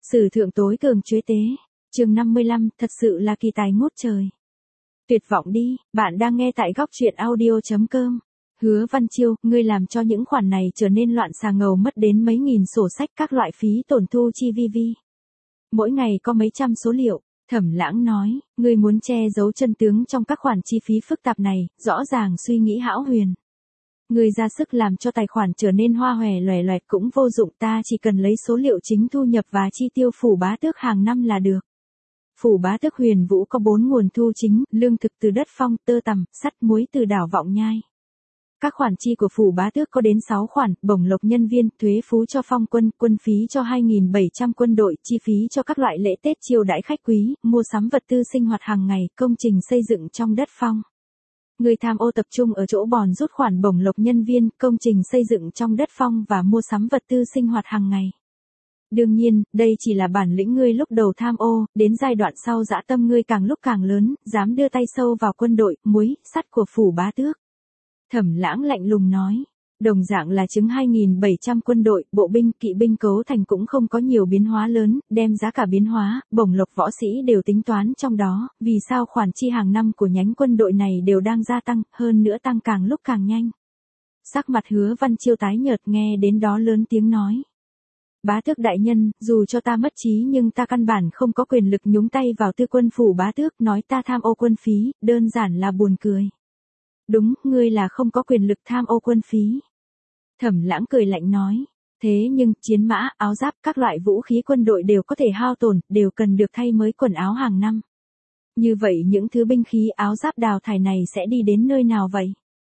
Sử thượng tối cường chuế tế. Chương 55, thật sự là kỳ tài ngút trời. Tuyệt vọng đi, bạn đang nghe tại góc truyện audio.com. Hứa Văn Chiêu, ngươi làm cho những khoản này trở nên loạn xà ngầu mất đến mấy nghìn sổ sách các loại phí tổn thu chi vi. Mỗi ngày có mấy trăm số liệu. Thẩm Lãng nói, ngươi muốn che giấu chân tướng trong các khoản chi phí phức tạp này, rõ ràng suy nghĩ hão huyền. Ngươi ra sức làm cho tài khoản trở nên hoa hòe loè loẹt cũng vô dụng, ta chỉ cần lấy số liệu chính thu nhập và chi tiêu Phủ Bá Tước hàng năm là được. Phủ Bá Tước Huyền Vũ có 4 nguồn thu chính, lương thực từ đất phong, tơ tằm, sắt muối từ đảo Vọng Nhai. Các khoản chi của Phủ Bá Tước có đến 6 khoản, bổng lộc nhân viên, thuế phú cho phong quân, quân phí cho 2.700 quân đội, chi phí cho các loại lễ Tết chiêu đãi khách quý, mua sắm vật tư sinh hoạt hàng ngày, công trình xây dựng trong đất phong. Người tham ô tập trung ở chỗ bòn rút khoản bổng lộc nhân viên, công trình xây dựng trong đất phong và mua sắm vật tư sinh hoạt hàng ngày. Đương nhiên, đây chỉ là bản lĩnh ngươi lúc đầu tham ô, đến giai đoạn sau dã tâm ngươi càng lúc càng lớn, dám đưa tay sâu vào quân đội, muối, sắt của Phủ Bá Tước. Thẩm Lãng lạnh lùng nói, đồng dạng là chứng 2.700 quân đội, bộ binh, kỵ binh cấu thành cũng không có nhiều biến hóa lớn, đem giá cả biến hóa, bổng lộc võ sĩ đều tính toán trong đó, vì sao khoản chi hàng năm của nhánh quân đội này đều đang gia tăng, hơn nữa tăng càng lúc càng nhanh. Sắc mặt Hứa Văn Chiêu tái nhợt, nghe đến đó lớn tiếng nói. Bá Tước đại nhân, dù cho ta mất trí nhưng ta căn bản không có quyền lực nhúng tay vào tư quân Phủ Bá Tước, nói ta tham ô quân phí, đơn giản là buồn cười. Đúng, ngươi là không có quyền lực tham ô quân phí. Thẩm Lãng cười lạnh nói, thế nhưng, chiến mã, áo giáp, các loại vũ khí quân đội đều có thể hao tổn, đều cần được thay mới quần áo hàng năm. Như vậy những thứ binh khí áo giáp đào thải này sẽ đi đến nơi nào vậy?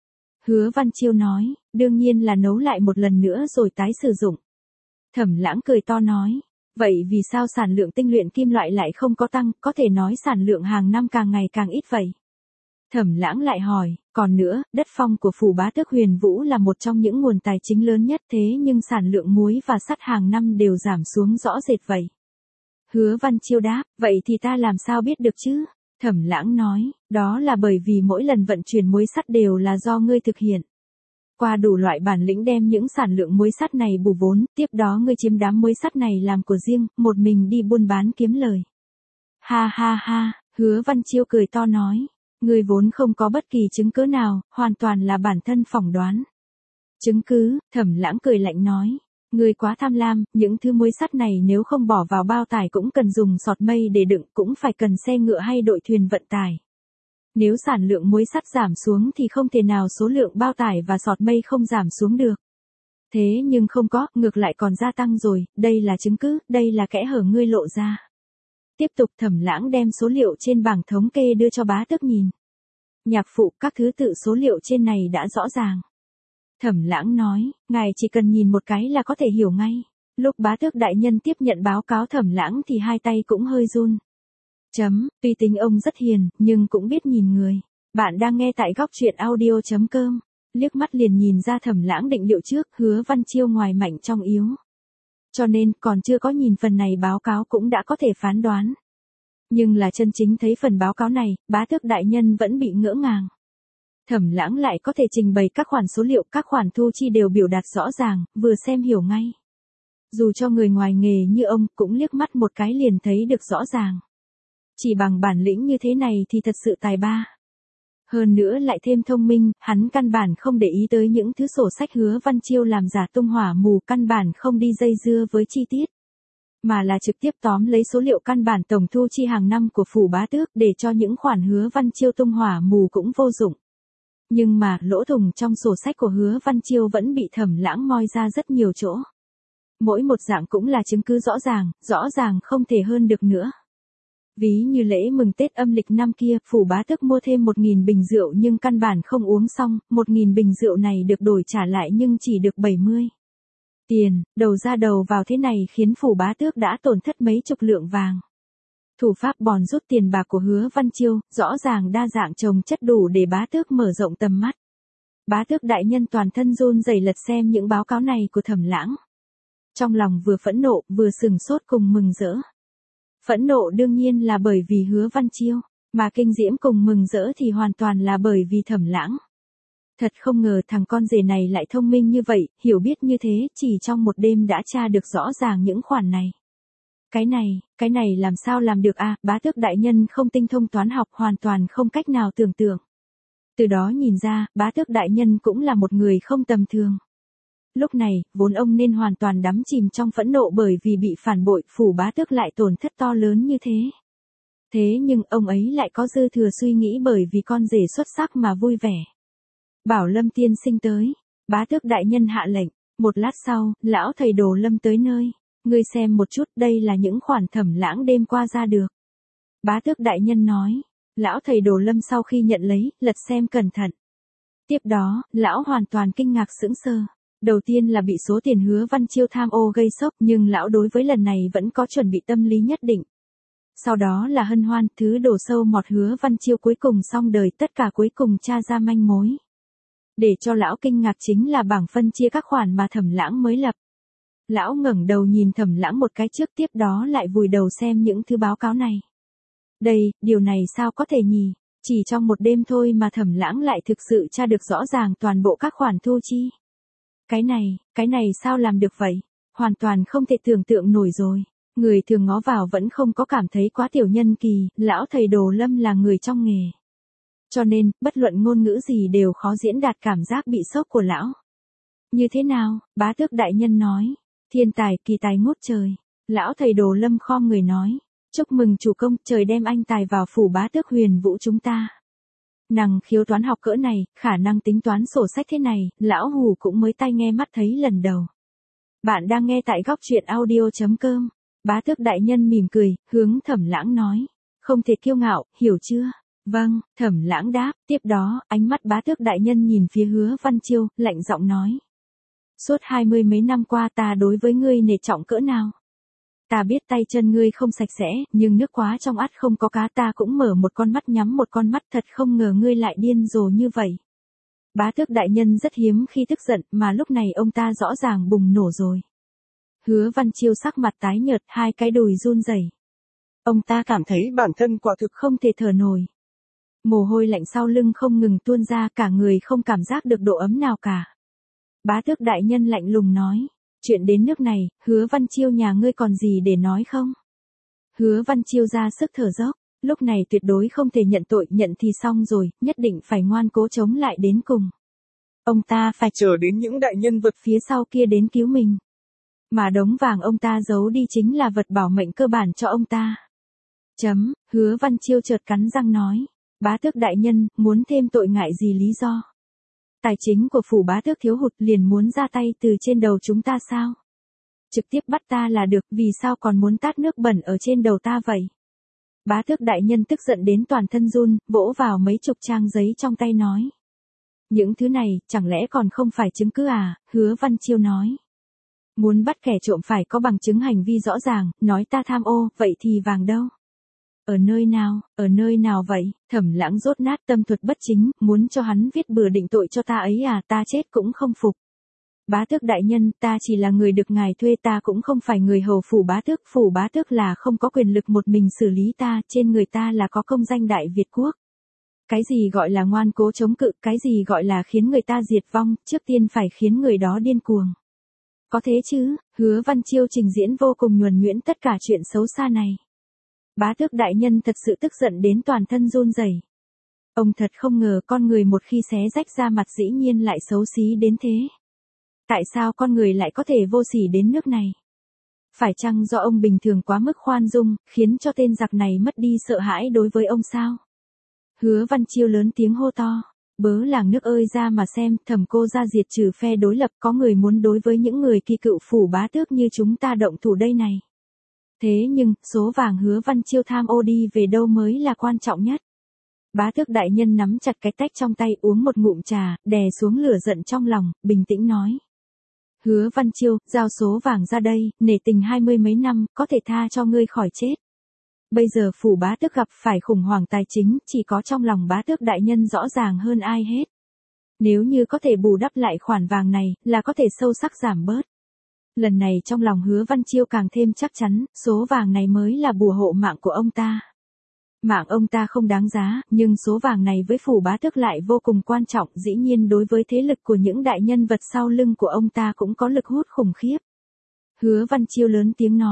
Hứa Văn Chiêu nói, đương nhiên là nấu lại một lần nữa rồi tái sử dụng. Thẩm Lãng cười to nói, vậy vì sao sản lượng tinh luyện kim loại lại không có tăng, có thể nói sản lượng hàng năm càng ngày càng ít vậy? Thẩm Lãng lại hỏi, còn nữa, đất phong của Phủ Bá Tước Huyền Vũ là một trong những nguồn tài chính lớn nhất thế nhưng sản lượng muối và sắt hàng năm đều giảm xuống rõ rệt vậy. Hứa Văn Chiêu đáp, vậy thì ta làm sao biết được chứ? Thẩm Lãng nói, đó là bởi vì mỗi lần vận chuyển muối sắt đều là do ngươi thực hiện. Qua đủ loại bản lĩnh đem những sản lượng muối sắt này bù vốn, tiếp đó ngươi chiếm đám muối sắt này làm của riêng, một mình đi buôn bán kiếm lời. Ha ha ha, Hứa Văn Chiêu cười to nói. Ngươi vốn không có bất kỳ chứng cứ nào, hoàn toàn là bản thân phỏng đoán. Chứng cứ, Thẩm Lãng cười lạnh nói. Ngươi quá tham lam, những thứ muối sắt này nếu không bỏ vào bao tải cũng cần dùng sọt mây để đựng, cũng phải cần xe ngựa hay đội thuyền vận tải. Nếu sản lượng muối sắt giảm xuống thì không thể nào số lượng bao tải và sọt mây không giảm xuống được. Thế nhưng không có, ngược lại còn gia tăng rồi, đây là chứng cứ, đây là kẽ hở ngươi lộ ra. Tiếp tục Thẩm Lãng đem số liệu trên bảng thống kê đưa cho Bá Tước nhìn. Nhạc phụ, các thứ tự số liệu trên này đã rõ ràng. Thẩm Lãng nói, ngài chỉ cần nhìn một cái là có thể hiểu ngay. Lúc Bá Tước đại nhân tiếp nhận báo cáo Thẩm Lãng thì hai tay cũng hơi run. Tuy tính ông rất hiền, nhưng cũng biết nhìn người. Bạn đang nghe tại góc truyện audio.com. Liếc mắt liền nhìn ra Thẩm Lãng định liệu trước, Hứa Văn Chiêu ngoài mạnh trong yếu. Cho nên, còn chưa có nhìn phần này báo cáo cũng đã có thể phán đoán. Nhưng là chân chính thấy phần báo cáo này, Bá Tước đại nhân vẫn bị ngỡ ngàng. Thẩm Lãng lại có thể trình bày các khoản số liệu, các khoản thu chi đều biểu đạt rõ ràng, vừa xem hiểu ngay. Dù cho người ngoài nghề như ông cũng liếc mắt một cái liền thấy được rõ ràng. Chỉ bằng bản lĩnh như thế này thì thật sự tài ba. Hơn nữa lại thêm thông minh, hắn căn bản không để ý tới những thứ sổ sách Hứa Văn Chiêu làm giả tung hỏa mù, căn bản không đi dây dưa với chi tiết. Mà là trực tiếp tóm lấy số liệu căn bản tổng thu chi hàng năm của Phủ Bá Tước để cho những khoản Hứa Văn Chiêu tung hỏa mù cũng vô dụng. Nhưng mà, lỗ thủng trong sổ sách của Hứa Văn Chiêu vẫn bị Thẩm Lãng moi ra rất nhiều chỗ. Mỗi một dạng cũng là chứng cứ rõ ràng không thể hơn được nữa. Ví như lễ mừng Tết âm lịch năm kia, Phủ Bá Tước mua thêm 1.000 bình rượu nhưng căn bản không uống xong, 1.000 bình rượu này được đổi trả lại nhưng chỉ được 70 tiền, đầu ra đầu vào thế này khiến Phủ Bá Tước đã tổn thất mấy chục lượng vàng. Thủ pháp bòn rút tiền bạc của Hứa Văn Chiêu, rõ ràng đa dạng chồng chất đủ để Bá Tước mở rộng tầm mắt. Bá Tước đại nhân toàn thân run rẩy lật xem những báo cáo này của Thẩm Lãng. Trong lòng vừa phẫn nộ, vừa sừng sốt cùng mừng rỡ. Phẫn nộ đương nhiên là bởi vì Hứa Văn Chiêu, mà kinh diễm cùng mừng rỡ thì hoàn toàn là bởi vì Thẩm Lãng. Thật không ngờ thằng con rể này lại thông minh như vậy, hiểu biết như thế, chỉ trong một đêm đã tra được rõ ràng những khoản này. Cái này làm sao làm được à, bá tước đại nhân không tinh thông toán học hoàn toàn không cách nào tưởng tượng. Từ đó nhìn ra, bá tước đại nhân cũng là một người không tầm thường. Lúc này, vốn ông nên hoàn toàn đắm chìm trong phẫn nộ bởi vì bị phản bội, phủ bá tước lại tổn thất to lớn như thế. Thế nhưng ông ấy lại có dư thừa suy nghĩ bởi vì con rể xuất sắc mà vui vẻ. Bảo Lâm tiên sinh tới, bá tước đại nhân hạ lệnh, một lát sau, lão thầy Đồ Lâm tới nơi, ngươi xem một chút, đây là những khoản Thẩm Lãng đêm qua ra được. Bá tước đại nhân nói, lão thầy Đồ Lâm sau khi nhận lấy, lật xem cẩn thận. Tiếp đó, lão hoàn toàn kinh ngạc sững sờ. Đầu tiên là bị số tiền Hứa Văn Chiêu tham ô gây sốc, nhưng lão đối với lần này vẫn có chuẩn bị tâm lý nhất định. Sau đó là hân hoan, thứ đổ sâu mọt Hứa Văn Chiêu cuối cùng xong đời, tất cả cuối cùng tra ra manh mối. Để cho lão kinh ngạc chính là bảng phân chia các khoản mà Thẩm Lãng mới lập. Lão ngẩng đầu nhìn Thẩm Lãng một cái trước, tiếp đó lại vùi đầu xem những thứ báo cáo này. Điều này sao có thể nhỉ? Chỉ trong một đêm thôi mà Thẩm Lãng lại thực sự tra được rõ ràng toàn bộ các khoản thu chi. Cái này sao làm được vậy? Hoàn toàn không thể tưởng tượng nổi rồi. Người thường ngó vào vẫn không có cảm thấy quá tiểu nhân kỳ, lão thầy Đồ Lâm là người trong nghề. Cho nên, bất luận ngôn ngữ gì đều khó diễn đạt cảm giác bị sốc của lão. Như thế nào? Bá tước đại nhân nói. Thiên tài, kỳ tài ngút trời. Lão thầy Đồ Lâm khom người nói. Chúc mừng chủ công, trời đem anh tài vào phủ bá tước Huyền Vũ chúng ta. Năng khiếu toán học cỡ này, khả năng tính toán sổ sách thế này, lão hù cũng mới tai nghe mắt thấy lần đầu. Bạn đang nghe tại góc truyện audio.com. Bá tước đại nhân mỉm cười, hướng Thẩm Lãng nói. Không thể kiêu ngạo, hiểu chưa? Vâng, Thẩm Lãng đáp, tiếp đó, ánh mắt bá tước đại nhân nhìn phía Hứa Văn Chiêu, lạnh giọng nói. Suốt 20 mấy năm qua ta đối với ngươi nể trọng cỡ nào? Ta biết tay chân ngươi không sạch sẽ, nhưng nước quá trong ắt không có cá, ta cũng mở một con mắt nhắm một con mắt, thật không ngờ ngươi lại điên rồ như vậy. Bá tước đại nhân rất hiếm khi tức giận, mà lúc này ông ta rõ ràng bùng nổ rồi. Hứa Văn Chiêu sắc mặt tái nhợt, hai cái đùi run rẩy. Ông ta cảm thấy bản thân quả thực không thể thở nổi. Mồ hôi lạnh sau lưng không ngừng tuôn ra, cả người không cảm giác được độ ấm nào cả. Bá tước đại nhân lạnh lùng nói. Chuyện đến nước này, Hứa Văn Chiêu nhà ngươi còn gì để nói không? Hứa Văn Chiêu ra sức thở dốc, lúc này tuyệt đối không thể nhận tội, nhận thì xong rồi, nhất định phải ngoan cố chống lại đến cùng. Ông ta phải chờ đến những đại nhân vật phía sau kia đến cứu mình. Mà đống vàng ông ta giấu đi chính là vật bảo mệnh cơ bản cho ông ta. Hứa Văn Chiêu chợt cắn răng nói. Bá tước đại nhân, muốn thêm tội ngại gì lý do? Tài chính của phủ bá tước thiếu hụt liền muốn ra tay từ trên đầu chúng ta sao? Trực tiếp bắt ta là được, vì sao còn muốn tát nước bẩn ở trên đầu ta vậy? Bá tước đại nhân tức giận đến toàn thân run, vỗ vào mấy chục trang giấy trong tay nói. Những thứ này, chẳng lẽ còn không phải chứng cứ à? Hứa Văn Chiêu nói. Muốn bắt kẻ trộm phải có bằng chứng hành vi rõ ràng, nói ta tham ô, vậy thì vàng đâu? Ở nơi nào vậy? Thẩm Lãng rốt nát, tâm thuật bất chính, muốn cho hắn viết bừa định tội cho ta ấy à, ta chết cũng không phục. Bá tước đại nhân, ta chỉ là người được ngài thuê, ta cũng không phải người hầu phủ bá tước là không có quyền lực một mình xử lý ta, trên người ta là có công danh Đại Việt quốc. Cái gì gọi là ngoan cố chống cự, cái gì gọi là khiến người ta diệt vong, trước tiên phải khiến người đó điên cuồng. Có thế chứ? Hứa Văn Chiêu trình diễn vô cùng nhuần nhuyễn tất cả chuyện xấu xa này. Bá tước đại nhân thật sự tức giận đến toàn thân run rẩy. Ông thật không ngờ con người một khi xé rách da mặt dĩ nhiên lại xấu xí đến thế. Tại sao con người lại có thể vô sỉ đến nước này? Phải chăng do ông bình thường quá mức khoan dung, khiến cho tên giặc này mất đi sợ hãi đối với ông sao? Hứa Văn Chiêu lớn tiếng hô to. Bớ làng nước ơi ra mà xem, Thẩm cô ra diệt trừ phe đối lập, có người muốn đối với những người kỳ cựu phủ bá tước như chúng ta động thủ đây này. Thế nhưng, số vàng Hứa Văn Chiêu tham ô đi về đâu mới là quan trọng nhất. Bá tước đại nhân nắm chặt cái tách trong tay, uống một ngụm trà, đè xuống lửa giận trong lòng, bình tĩnh nói. Hứa Văn Chiêu, giao số vàng ra đây, nể tình 20 mấy năm, có thể tha cho ngươi khỏi chết. Bây giờ phủ bá tước gặp phải khủng hoảng tài chính, chỉ có trong lòng bá tước đại nhân rõ ràng hơn ai hết. Nếu như có thể bù đắp lại khoản vàng này, là có thể sâu sắc giảm bớt. Lần này trong lòng Hứa Văn Chiêu càng thêm chắc chắn, số vàng này mới là bùa hộ mạng của ông ta. Mạng ông ta không đáng giá, nhưng số vàng này với phủ bá tước lại vô cùng quan trọng, dĩ nhiên đối với thế lực của những đại nhân vật sau lưng của ông ta cũng có lực hút khủng khiếp. Hứa Văn Chiêu lớn tiếng nói.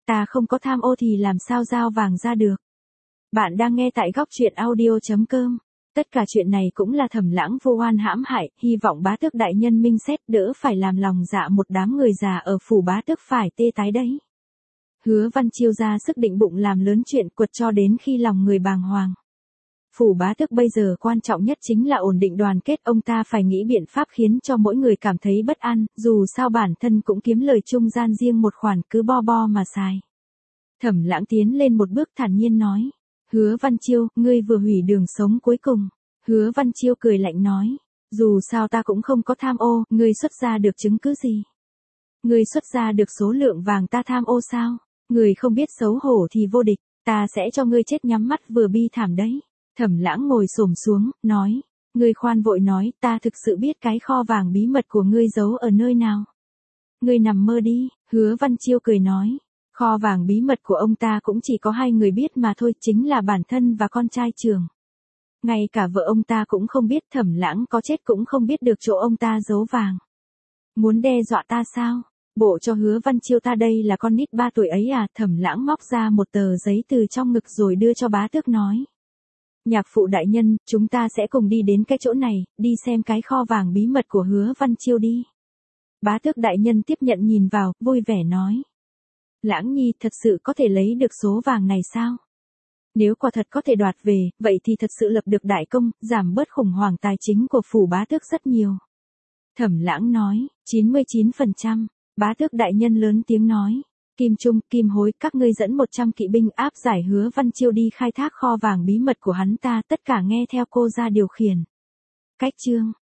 Ta không có tham ô thì làm sao giao vàng ra được. Bạn đang nghe tại góc truyện audio.com. Tất cả chuyện này cũng là Thẩm Lãng vô oan hãm hại, hy vọng bá tước đại nhân minh xét đỡ phải làm lòng dạ một đám người già ở phủ bá tước phải tê tái đấy. Hứa Văn Chiêu ra sức định bụng làm lớn chuyện quật cho đến khi lòng người bàng hoàng. Phủ bá tước bây giờ quan trọng nhất chính là ổn định đoàn kết, ông ta phải nghĩ biện pháp khiến cho mỗi người cảm thấy bất an, dù sao bản thân cũng kiếm lời trung gian riêng một khoản cứ bo mà xài. Thẩm Lãng tiến lên một bước thản nhiên nói. Hứa Văn Chiêu, ngươi vừa hủy đường sống cuối cùng. Hứa Văn Chiêu cười lạnh nói. Dù sao ta cũng không có tham ô, ngươi xuất ra được chứng cứ gì? Ngươi xuất ra được số lượng vàng ta tham ô sao? Ngươi không biết xấu hổ thì vô địch, ta sẽ cho ngươi chết nhắm mắt vừa bi thảm đấy. Thẩm Lãng ngồi xổm xuống, nói. Ngươi khoan vội nói, ta thực sự biết cái kho vàng bí mật của ngươi giấu ở nơi nào. Ngươi nằm mơ đi, Hứa Văn Chiêu cười nói. Kho vàng bí mật của ông ta cũng chỉ có hai người biết mà thôi, chính là bản thân và con trai trưởng. Ngay cả vợ ông ta cũng không biết, Thẩm Lãng có chết cũng không biết được chỗ ông ta giấu vàng. Muốn đe dọa ta sao? Bộ cho Hứa Văn Chiêu ta đây là con nít 3 tuổi ấy à? Thẩm Lãng móc ra một tờ giấy từ trong ngực rồi đưa cho bá tước nói. Nhạc phụ đại nhân, chúng ta sẽ cùng đi đến cái chỗ này, đi xem cái kho vàng bí mật của Hứa Văn Chiêu đi. Bá tước đại nhân tiếp nhận nhìn vào, vui vẻ nói. Lãng nhi thật sự có thể lấy được số vàng này sao? Nếu quả thật có thể đoạt về, vậy thì thật sự lập được đại công, giảm bớt khủng hoảng tài chính của phủ bá tước rất nhiều. Thẩm Lãng nói, 99%, bá tước đại nhân lớn tiếng nói. Kim Trung, Kim Hối, các ngươi dẫn 100 kỵ binh áp giải Hứa Văn Chiêu đi khai thác kho vàng bí mật của hắn ta, tất cả nghe theo cô ra điều khiển. Cách chương.